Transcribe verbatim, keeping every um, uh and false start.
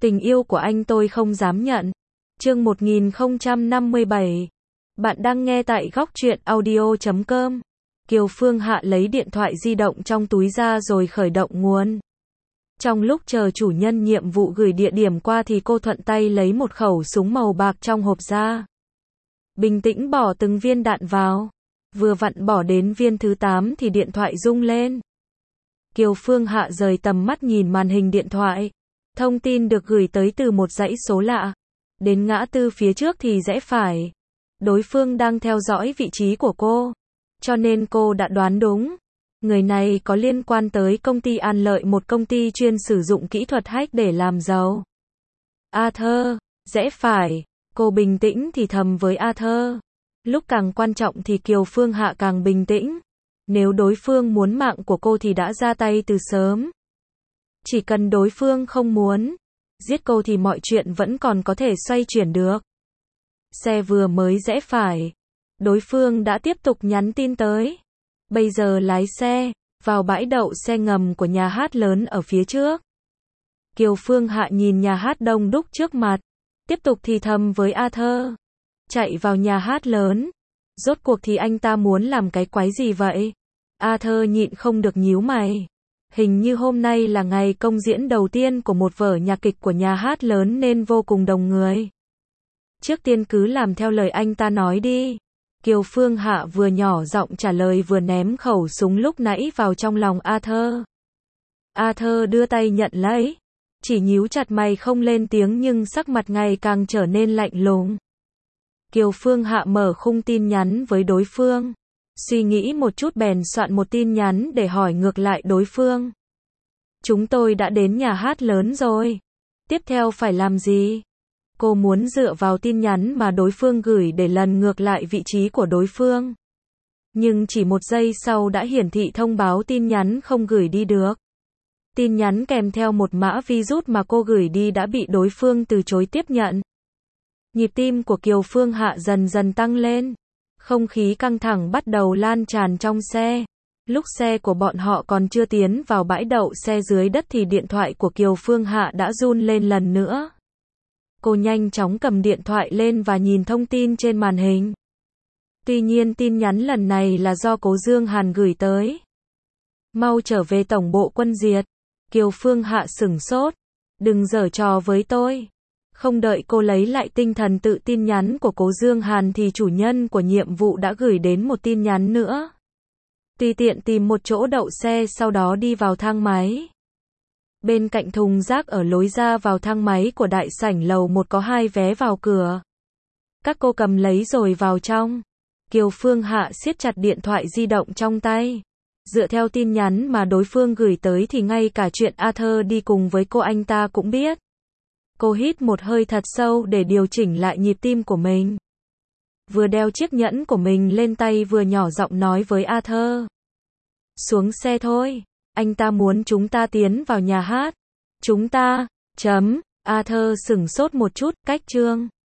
Tình yêu của anh tôi không dám nhận. Chương một nghìn không trăm năm mươi bảy. Bạn đang nghe tại góc truyện audio chấm com. Kiều Phương Hạ lấy điện thoại di động trong túi ra rồi khởi động nguồn. Trong lúc chờ chủ nhân nhiệm vụ gửi địa điểm qua thì cô thuận tay lấy một khẩu súng màu bạc trong hộp ra. Bình tĩnh bỏ từng viên đạn vào. Vừa vặn bỏ đến viên thứ tám thì điện thoại rung lên. Kiều Phương Hạ rời tầm mắt nhìn màn hình điện thoại. Thông tin được gửi tới từ một dãy số lạ. Đến ngã tư phía trước thì rẽ phải. Đối phương đang theo dõi vị trí của cô. Cho nên cô đã đoán đúng. Người này có liên quan tới công ty An Lợi, một công ty chuyên sử dụng kỹ thuật hack để làm giàu. Arthur, rẽ phải. Cô bình tĩnh thì thầm với Arthur. Lúc càng quan trọng thì Kiều Phương Hạ càng bình tĩnh. Nếu đối phương muốn mạng của cô thì đã ra tay từ sớm. Chỉ cần đối phương không muốn giết cô thì mọi chuyện vẫn còn có thể xoay chuyển được. Xe vừa mới rẽ phải, đối phương đã tiếp tục nhắn tin tới. Bây giờ lái xe vào bãi đậu xe ngầm của nhà hát lớn ở phía trước. Kiều Phương Hạ nhìn nhà hát đông đúc trước mặt, tiếp tục thì thầm với Arthur. Chạy vào nhà hát lớn. Rốt cuộc thì anh ta muốn làm cái quái gì vậy? Arthur nhịn không được nhíu mày. Hình như hôm nay là ngày công diễn đầu tiên của một vở nhạc kịch của nhà hát lớn nên vô cùng đông người. Trước tiên cứ làm theo lời anh ta nói đi. Kiều Phương Hạ vừa nhỏ giọng trả lời vừa ném khẩu súng lúc nãy vào trong lòng Arthur. Arthur đưa tay nhận lấy. Chỉ nhíu chặt mày không lên tiếng nhưng sắc mặt ngày càng trở nên lạnh lùng. Kiều Phương Hạ mở khung tin nhắn với đối phương. Suy nghĩ một chút bèn soạn một tin nhắn để hỏi ngược lại đối phương. Chúng tôi đã đến nhà hát lớn rồi. Tiếp theo phải làm gì? Cô muốn dựa vào tin nhắn mà đối phương gửi để lần ngược lại vị trí của đối phương. Nhưng chỉ một giây sau đã hiển thị thông báo tin nhắn không gửi đi được. Tin nhắn kèm theo một mã virus mà cô gửi đi đã bị đối phương từ chối tiếp nhận. Nhịp tim của Kiều Phương Hạ dần dần tăng lên. Không khí căng thẳng bắt đầu lan tràn trong xe. Lúc xe của bọn họ còn chưa tiến vào bãi đậu xe dưới đất thì điện thoại của Kiều Phương Hạ đã run lên lần nữa. Cô nhanh chóng cầm điện thoại lên và nhìn thông tin trên màn hình. Tuy nhiên tin nhắn lần này là do Cố Dương Hàn gửi tới. Mau trở về tổng bộ quân diệt. Kiều Phương Hạ sửng sốt. Đừng giở trò với tôi. Không đợi cô lấy lại tinh thần tự tin nhắn của Cố Dương Hàn thì chủ nhân của nhiệm vụ đã gửi đến một tin nhắn nữa. Tùy tiện tìm một chỗ đậu xe sau đó đi vào thang máy. Bên cạnh thùng rác ở lối ra vào thang máy của đại sảnh lầu một có hai vé vào cửa. Các cô cầm lấy rồi vào trong. Kiều Phương Hạ siết chặt điện thoại di động trong tay. Dựa theo tin nhắn mà đối phương gửi tới thì ngay cả chuyện Arthur đi cùng với cô anh ta cũng biết. Cô hít một hơi thật sâu để điều chỉnh lại nhịp tim của mình. Vừa đeo chiếc nhẫn của mình lên tay vừa nhỏ giọng nói với Arthur. Xuống xe thôi, anh ta muốn chúng ta tiến vào nhà hát. Chúng ta, chấm, Arthur sửng sốt một chút, cách chương.